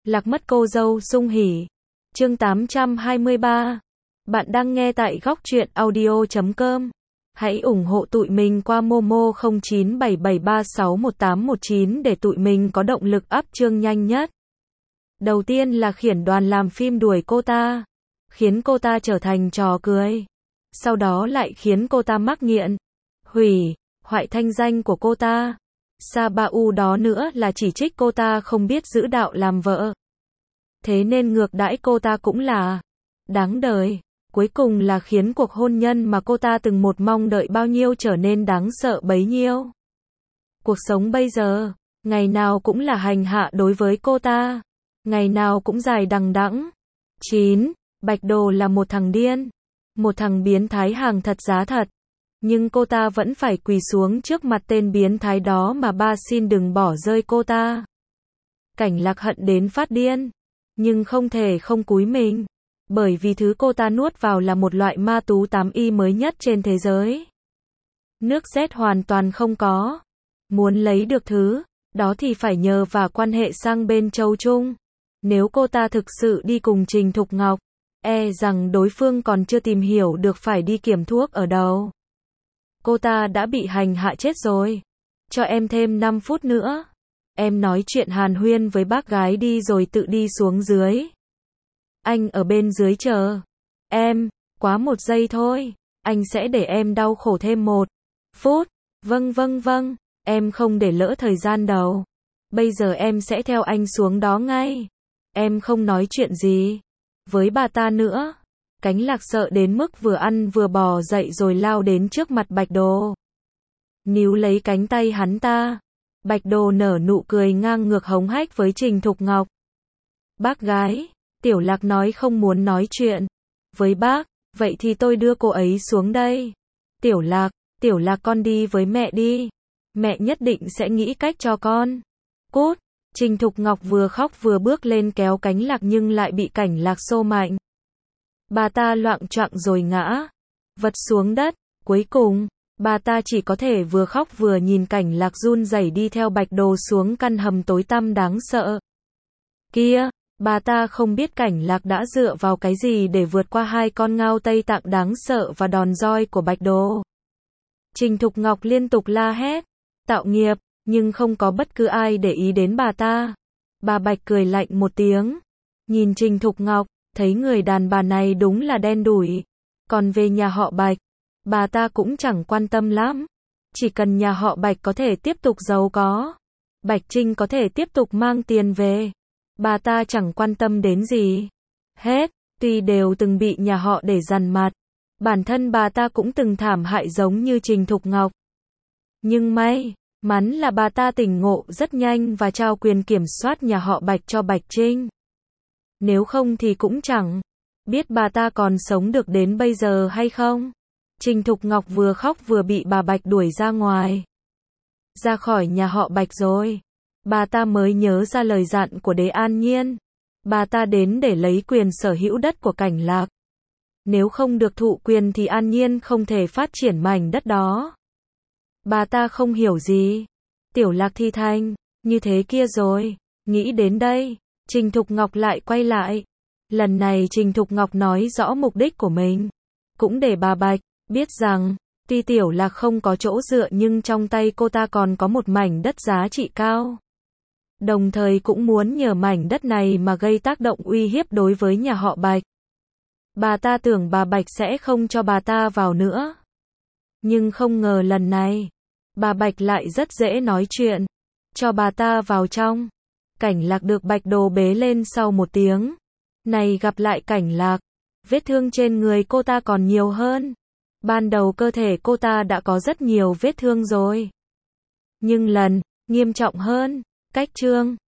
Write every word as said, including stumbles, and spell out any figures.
Lạc mất cô dâu sung hỉ. Chương tám trăm hai mươi ba. Bạn đang nghe tại góc truyện audio chấm com. Hãy ủng hộ tụi mình qua Momo không chín bảy bảy ba sáu một tám một chín để tụi mình có động lực up chương nhanh nhất. Đầu tiên là khiển đoàn làm phim đuổi cô ta, khiến cô ta trở thành trò cười. Sau đó lại khiến cô ta mắc nghiện, hủy, hoại thanh danh của cô ta. Sa ba u đó nữa là chỉ trích cô ta không biết giữ đạo làm vợ. Thế nên ngược đãi cô ta cũng là đáng đời. Cuối cùng là khiến cuộc hôn nhân mà cô ta từng một mong đợi bao nhiêu trở nên đáng sợ bấy nhiêu. Cuộc sống bây giờ, ngày nào cũng là hành hạ đối với cô ta. Ngày nào cũng dài đằng đẵng. chín. Bạch Đồ là một thằng điên. Một thằng biến thái hàng thật giá thật. Nhưng cô ta vẫn phải quỳ xuống trước mặt tên biến thái đó mà ba xin đừng bỏ rơi cô ta. Cảnh Lạc hận đến phát điên. Nhưng không thể không cúi mình. Bởi vì thứ cô ta nuốt vào là một loại ma tú tám y mới nhất trên thế giới. Nước Z hoàn toàn không có. Muốn lấy được thứ đó thì phải nhờ vào quan hệ sang bên Châu Trung. Nếu cô ta thực sự đi cùng Trình Thục Ngọc, e rằng đối phương còn chưa tìm hiểu được phải đi kiểm thuốc ở đâu. Cô ta đã bị hành hạ chết rồi. Cho em thêm năm phút nữa. Em nói chuyện hàn huyên với bác gái đi rồi tự đi xuống dưới. Anh ở bên dưới chờ. Em, quá một giây thôi. Anh sẽ để em đau khổ thêm một phút. Vâng vâng vâng, em không để lỡ thời gian đâu. Bây giờ em sẽ theo anh xuống đó ngay. Em không nói chuyện gì với bà ta nữa. Cánh Lạc sợ đến mức vừa ăn vừa bò dậy rồi lao đến trước mặt Bạch Đồ. Níu lấy cánh tay hắn ta. Bạch Đồ nở nụ cười ngang ngược hống hách với Trình Thục Ngọc. Bác gái, Tiểu Lạc nói không muốn nói chuyện với bác, vậy thì tôi đưa cô ấy xuống đây. Tiểu Lạc, Tiểu Lạc con đi với mẹ đi. Mẹ nhất định sẽ nghĩ cách cho con. Cút. Trình Thục Ngọc vừa khóc vừa bước lên kéo cánh Lạc nhưng lại bị Cảnh Lạc xô mạnh. Bà ta loạng choạng rồi ngã vật xuống đất. Cuối cùng, bà ta chỉ có thể vừa khóc vừa nhìn Cảnh Lạc run rẩy đi theo Bạch Đồ xuống căn hầm tối tăm đáng sợ kia. Bà ta không biết Cảnh Lạc đã dựa vào cái gì để vượt qua hai con ngao Tây Tạng đáng sợ và đòn roi của Bạch Đồ. Trình Thục Ngọc liên tục la hét, tạo nghiệp, nhưng không có bất cứ ai để ý đến bà ta. Bà Bạch cười lạnh một tiếng, nhìn Trình Thục Ngọc, thấy người đàn bà này đúng là đen đủi. Còn về nhà họ Bạch, bà ta cũng chẳng quan tâm lắm. Chỉ cần nhà họ Bạch có thể tiếp tục giàu có, Bạch Trinh có thể tiếp tục mang tiền về, bà ta chẳng quan tâm đến gì hết. Tuy đều từng bị nhà họ để dằn mặt, bản thân bà ta cũng từng thảm hại giống như Trình Thục Ngọc. Nhưng may mắn là bà ta tỉnh ngộ rất nhanh và trao quyền kiểm soát nhà họ Bạch cho Bạch Trinh. Nếu không thì cũng chẳng biết bà ta còn sống được đến bây giờ hay không. Trình Thục Ngọc vừa khóc vừa bị bà Bạch đuổi ra ngoài. Ra khỏi nhà họ Bạch rồi, bà ta mới nhớ ra lời dặn của Đế An Nhiên. Bà ta đến để lấy quyền sở hữu đất của Cảnh Lạc. Nếu không được thụ quyền thì An Nhiên không thể phát triển mảnh đất đó. Bà ta không hiểu gì. Tiểu Lạc thi thanh như thế kia rồi. Nghĩ đến đây, Trình Thục Ngọc lại quay lại. Lần này Trình Thục Ngọc nói rõ mục đích của mình. Cũng để bà Bạch biết rằng, tuy Tiểu Lạc không có chỗ dựa nhưng trong tay cô ta còn có một mảnh đất giá trị cao. Đồng thời cũng muốn nhờ mảnh đất này mà gây tác động uy hiếp đối với nhà họ Bạch. Bà ta tưởng bà Bạch sẽ không cho bà ta vào nữa. Nhưng không ngờ lần này, bà Bạch lại rất dễ nói chuyện, cho bà ta vào trong. Cảnh Lạc được Bạch Đồ bế lên sau một tiếng. Này gặp lại Cảnh Lạc, vết thương trên người cô ta còn nhiều hơn. Ban đầu cơ thể cô ta đã có rất nhiều vết thương rồi. Nhưng lần nghiêm trọng hơn, cách chương